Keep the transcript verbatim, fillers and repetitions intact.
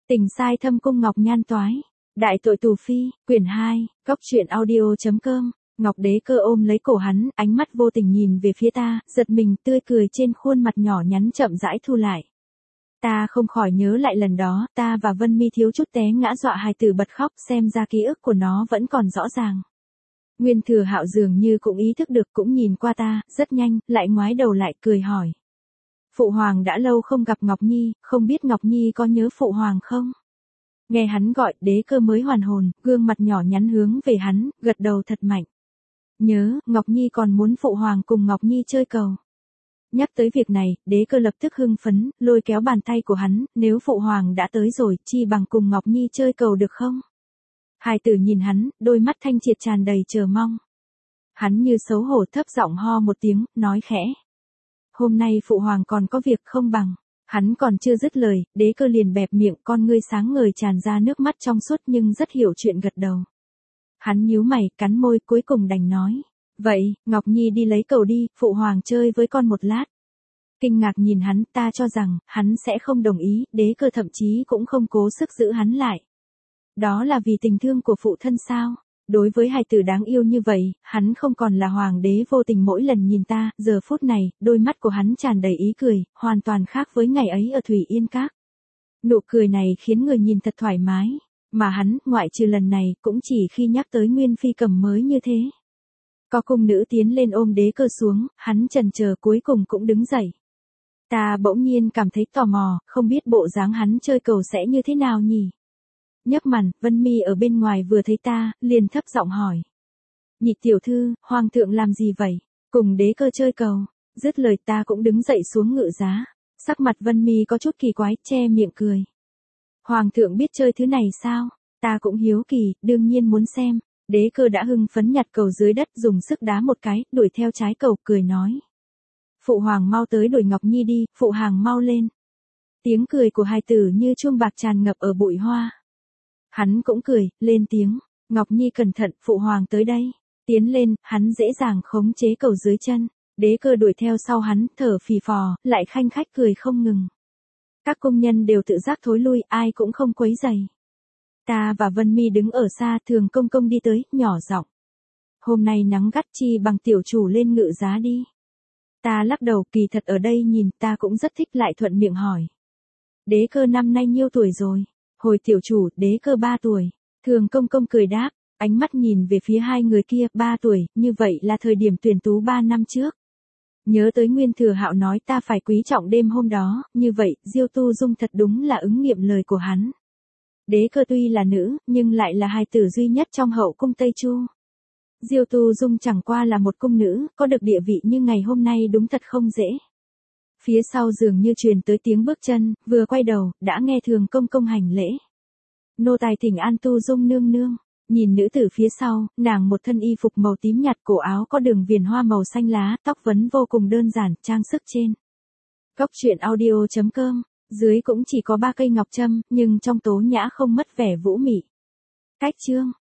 Tình sai thâm cung Ngọc Nhan toái. Đại tội tù phi, quyển hai, cốc truyện audio.com. Ngọc Đế Cơ ôm lấy cổ hắn, ánh mắt vô tình nhìn về phía ta, giật mình, tươi cười trên khuôn mặt nhỏ nhắn chậm rãi thu lại. Ta không khỏi nhớ lại lần đó, ta và Vân Mi thiếu chút té ngã dọa hài tử bật khóc, xem ra ký ức của nó vẫn còn rõ ràng. Nguyên Thừa Hạo dường như cũng ý thức được, cũng nhìn qua ta, rất nhanh, lại ngoái đầu lại cười hỏi. Phụ hoàng đã lâu không gặp Ngọc Nhi, không biết Ngọc Nhi có nhớ phụ hoàng không? Nghe hắn gọi, Đế Cơ mới hoàn hồn, gương mặt nhỏ nhắn hướng về hắn, gật đầu thật mạnh. Nhớ, Ngọc Nhi còn muốn phụ hoàng cùng Ngọc Nhi chơi cầu. Nhắc tới việc này, Đế Cơ lập tức hưng phấn, lôi kéo bàn tay của hắn, nếu phụ hoàng đã tới rồi, chi bằng cùng Ngọc Nhi chơi cầu được không? Hài tử nhìn hắn, đôi mắt thanh triệt tràn đầy chờ mong. Hắn như xấu hổ thấp giọng ho một tiếng, nói khẽ. Hôm nay phụ hoàng còn có việc không bằng. Hắn còn chưa dứt lời, Đế Cơ liền bẹp miệng, con ngươi sáng ngời tràn ra nước mắt trong suốt nhưng rất hiểu chuyện gật đầu. Hắn nhíu mày, cắn môi, cuối cùng đành nói. Vậy, Ngọc Nhi đi lấy cầu đi, phụ hoàng chơi với con một lát. Kinh ngạc nhìn hắn, ta cho rằng, hắn sẽ không đồng ý, Đế Cơ thậm chí cũng không cố sức giữ hắn lại. Đó là vì tình thương của phụ thân sao? Đối với hài tử đáng yêu như vậy, hắn không còn là hoàng đế vô tình mỗi lần nhìn ta, giờ phút này, đôi mắt của hắn tràn đầy ý cười, hoàn toàn khác với ngày ấy ở Thủy Yên Các. Nụ cười này khiến người nhìn thật thoải mái, mà hắn, ngoại trừ lần này, cũng chỉ khi nhắc tới Nguyên Phi Cầm mới như thế. Có cung nữ tiến lên ôm Đế Cơ xuống, hắn chần chờ cuối cùng cũng đứng dậy. Ta bỗng nhiên cảm thấy tò mò, không biết bộ dáng hắn chơi cầu sẽ như thế nào nhỉ? Nhấc màn, Vân Mi ở bên ngoài vừa thấy ta, liền thấp giọng hỏi. Nhị tiểu thư, hoàng thượng làm gì vậy? Cùng Đế Cơ chơi cầu. Dứt lời ta cũng đứng dậy xuống ngự giá. Sắc mặt Vân Mi có chút kỳ quái, che miệng cười. Hoàng thượng biết chơi thứ này sao? Ta cũng hiếu kỳ, đương nhiên muốn xem. Đế Cơ đã hưng phấn nhặt cầu dưới đất, dùng sức đá một cái, đuổi theo trái cầu, cười nói. Phụ hoàng mau tới đuổi Ngọc Nhi đi, phụ hoàng mau lên. Tiếng cười của hài tử như chuông bạc tràn ngập ở bụi hoa. Hắn cũng cười, lên tiếng, Ngọc Nhi cẩn thận, phụ hoàng tới đây. Tiến lên, hắn dễ dàng khống chế cầu dưới chân. Đế Cơ đuổi theo sau hắn, thở phì phò, lại khanh khách cười không ngừng. Các công nhân đều tự giác thối lui, ai cũng không quấy rầy. Ta và Vân Mi đứng ở xa, Thường công công đi tới, nhỏ giọng. Hôm nay nắng gắt, chi bằng tiểu chủ lên ngự giá đi. Ta lắc đầu, kỳ thật ở đây nhìn, ta cũng rất thích, lại thuận miệng hỏi. Đế Cơ năm nay nhiêu tuổi rồi? Hồi tiểu chủ, Đế Cơ ba tuổi. Thường công công cười đáp, ánh mắt nhìn về phía hai người kia, ba tuổi, như vậy là thời điểm tuyển tú ba năm trước. Nhớ tới Nguyên Thừa Hạo nói ta phải quý trọng đêm hôm đó, như vậy, Diêu Tu Dung thật đúng là ứng nghiệm lời của hắn. Đế Cơ tuy là nữ, nhưng lại là hài tử duy nhất trong hậu cung Tây Chu. Diêu Tu Dung chẳng qua là một cung nữ, có được địa vị như ngày hôm nay đúng thật không dễ. Phía sau dường như truyền tới tiếng bước chân, vừa quay đầu, đã nghe Thường công công hành lễ. Nô tài thỉnh an Tu Dung nương nương. Nhìn nữ tử phía sau, nàng một thân y phục màu tím nhạt, cổ áo có đường viền hoa màu xanh lá, tóc vấn vô cùng đơn giản, trang sức trên. Cốc truyện audio.com, dưới cũng chỉ có ba cây ngọc trâm, nhưng trong tố nhã không mất vẻ vũ mị. Cách chương.